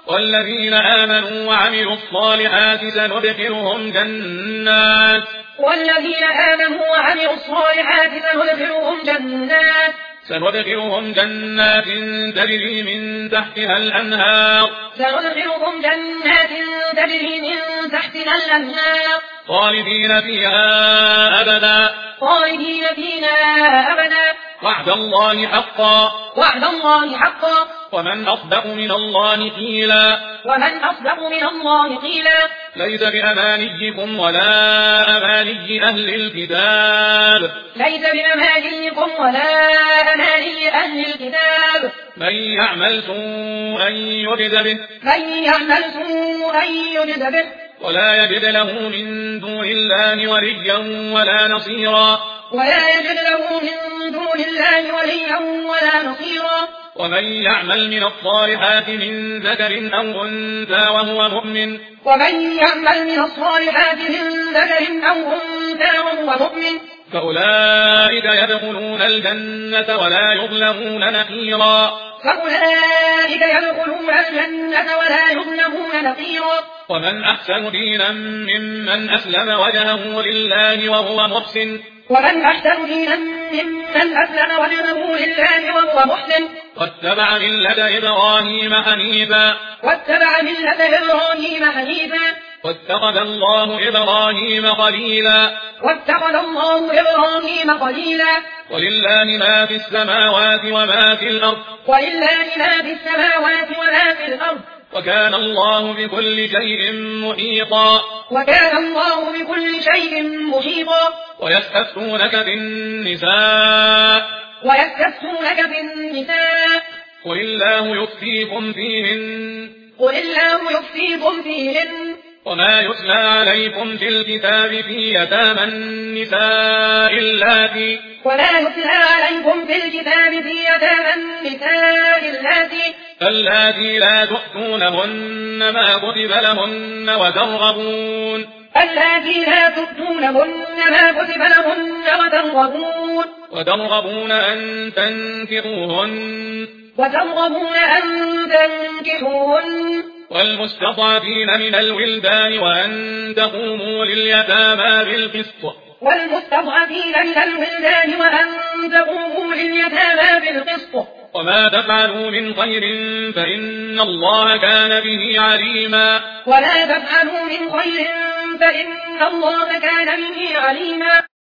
والذين آمنوا وعملوا الصالحات سندخلهم جنات تجري من تحتها الأنهار خالدين فيها أبدا وعد الله حقا ومن أصدق من الله قيلا ليس بأمانيكم ولا أماني أهل الكتاب من يعمل سوءا يجز به ولا يجد له من دون الله وليا ولا نصيرا ومن يعمل من الصالحات من ذكر أو أنثى وهو مؤمن فأولئك يدخلون الجنة ولا يظلمون نقيرا ومن أحسن دينا ممن أسلم وجهه لله وهو محسن واتبع ملة إبراهيم حنيفا واتخذ الله إبراهيم خليلا ولله ما في السماوات وما في الأرض وكان الله بكل شيء محيطا ويستفتونك في النساء قل الله يفتيكم فيهن وما يتلى عليكم في الكتاب في يتامى النساء اللاتي لا تؤتونهن ما كتب لهن وترغبون أن تنكحوهن والمستضعفين من الولدان وأن تقوموا لليتامى بالقسط وما تفعلوا من خير فإن الله كان به عليما